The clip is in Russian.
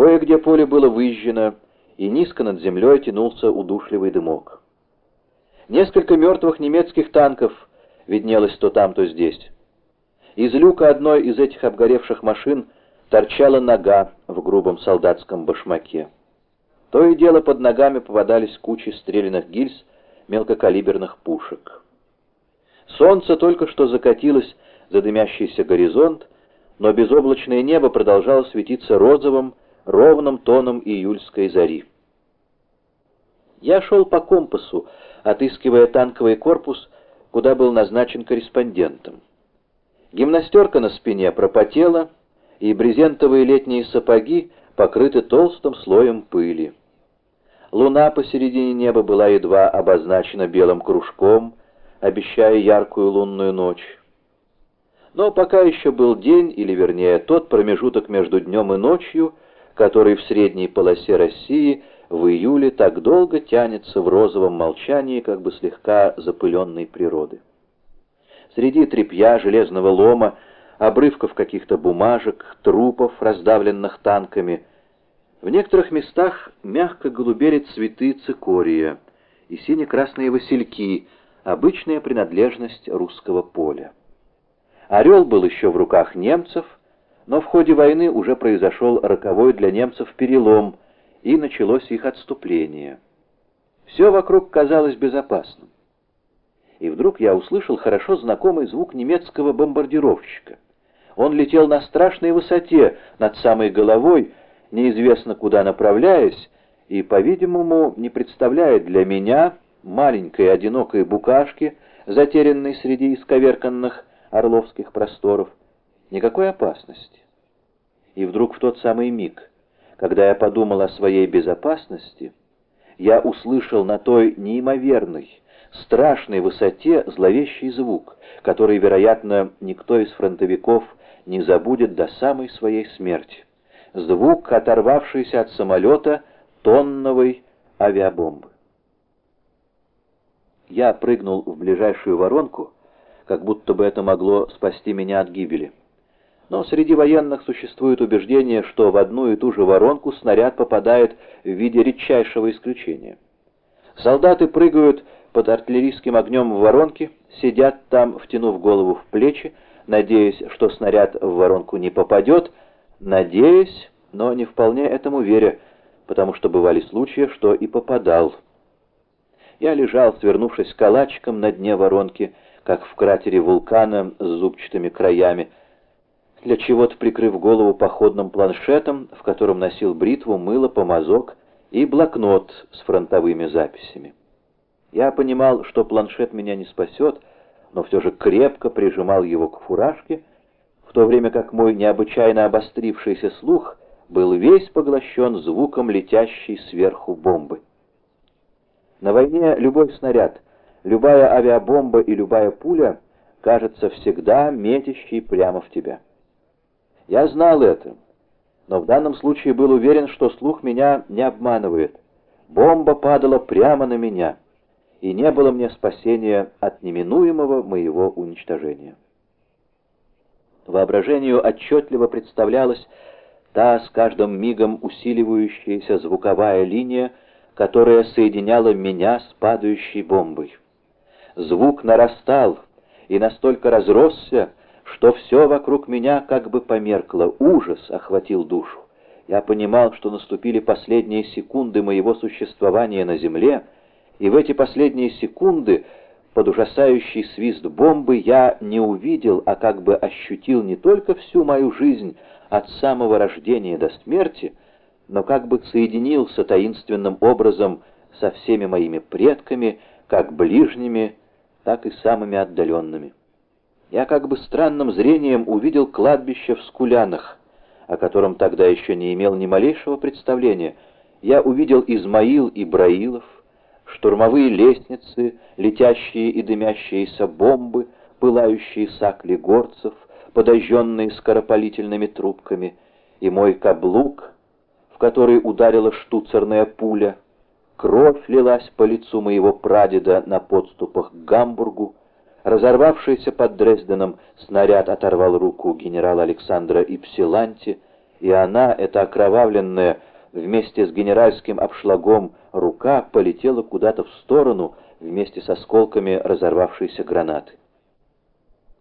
Кое-где поле было выжжено, и низко над землей тянулся удушливый дымок. Несколько мертвых немецких танков виднелось то там, то здесь. Из люка одной из этих обгоревших машин торчала нога в грубом солдатском башмаке. То и дело под ногами попадались кучи стрелянных гильз мелкокалиберных пушек. Солнце только что закатилось за дымящийся горизонт, но безоблачное небо продолжало светиться розовым, ровным тоном июльской зари. Я шел по компасу, отыскивая танковый корпус, куда был назначен корреспондентом. Гимнастерка на спине пропотела, и брезентовые летние сапоги покрыты толстым слоем пыли. Луна посередине неба была едва обозначена белым кружком, обещая яркую лунную ночь. Но пока еще был день, или вернее тот промежуток между днем и ночью, который в средней полосе России в июле так долго тянется в розовом молчании как бы слегка запыленной природы. Среди тряпья, железного лома, обрывков каких-то бумажек, трупов, раздавленных танками, в некоторых местах мягко голубели цветы цикория и сине-красные васильки, обычная принадлежность русского поля. Орел был еще в руках немцев, но в ходе войны уже произошел роковой для немцев перелом, и началось их отступление. Все вокруг казалось безопасным. И вдруг я услышал хорошо знакомый звук немецкого бомбардировщика. Он летел на страшной высоте над самой головой, неизвестно куда направляясь, и, по-видимому, не представляет для меня, маленькой одинокой букашки, затерянной среди исковерканных орловских просторов, никакой опасности. И вдруг в тот самый миг, когда я подумал о своей безопасности, я услышал на той неимоверной, страшной высоте зловещий звук, который, вероятно, никто из фронтовиков не забудет до самой своей смерти. Звук, оторвавшийся от самолета тонновой авиабомбы. Я прыгнул в ближайшую воронку, как будто бы это могло спасти меня от гибели. Но среди военных существует убеждение, что в одну и ту же воронку снаряд попадает в виде редчайшего исключения. Солдаты прыгают под артиллерийским огнем в воронке, сидят там, втянув голову в плечи, надеясь, что снаряд в воронку не попадет, надеясь, но не вполне этому веря, потому что бывали случаи, что и попадал. Я лежал, свернувшись калачиком на дне воронки, как в кратере вулкана с зубчатыми краями, для чего-то прикрыв голову походным планшетом, в котором носил бритву, мыло, помазок и блокнот с фронтовыми записями. Я понимал, что планшет меня не спасет, но все же крепко прижимал его к фуражке, в то время как мой необычайно обострившийся слух был весь поглощен звуком летящей сверху бомбы. На войне любой снаряд, любая авиабомба и любая пуля кажется всегда метящей прямо в тебя. Я знал это, но в данном случае был уверен, что слух меня не обманывает. Бомба падала прямо на меня, и не было мне спасения от неминуемого моего уничтожения. Воображению отчетливо представлялась та с каждым мигом усиливающаяся звуковая линия, которая соединяла меня с падающей бомбой. Звук нарастал и настолько разросся, что все вокруг меня как бы померкло, ужас охватил душу. Я понимал, что наступили последние секунды моего существования на земле, и в эти последние секунды, под ужасающий свист бомбы, я не увидел, а как бы ощутил не только всю мою жизнь от самого рождения до смерти, но как бы соединился таинственным образом со всеми моими предками, как ближними, так и самыми отдаленными. Я как бы странным зрением увидел кладбище в Скулянах, о котором тогда еще не имел ни малейшего представления. Я увидел Измаил и Браилов, штурмовые лестницы, летящие и дымящиеся бомбы, пылающие сакли горцев, подожженные скоропалительными трубками, и мой каблук, в который ударила штуцерная пуля. Кровь лилась по лицу моего прадеда на подступах к Гамбургу. Разорвавшийся под Дрезденом снаряд оторвал руку генерала Александра Ипсиланти, и она, эта окровавленная, вместе с генеральским обшлагом рука полетела куда-то в сторону вместе с осколками разорвавшейся гранаты.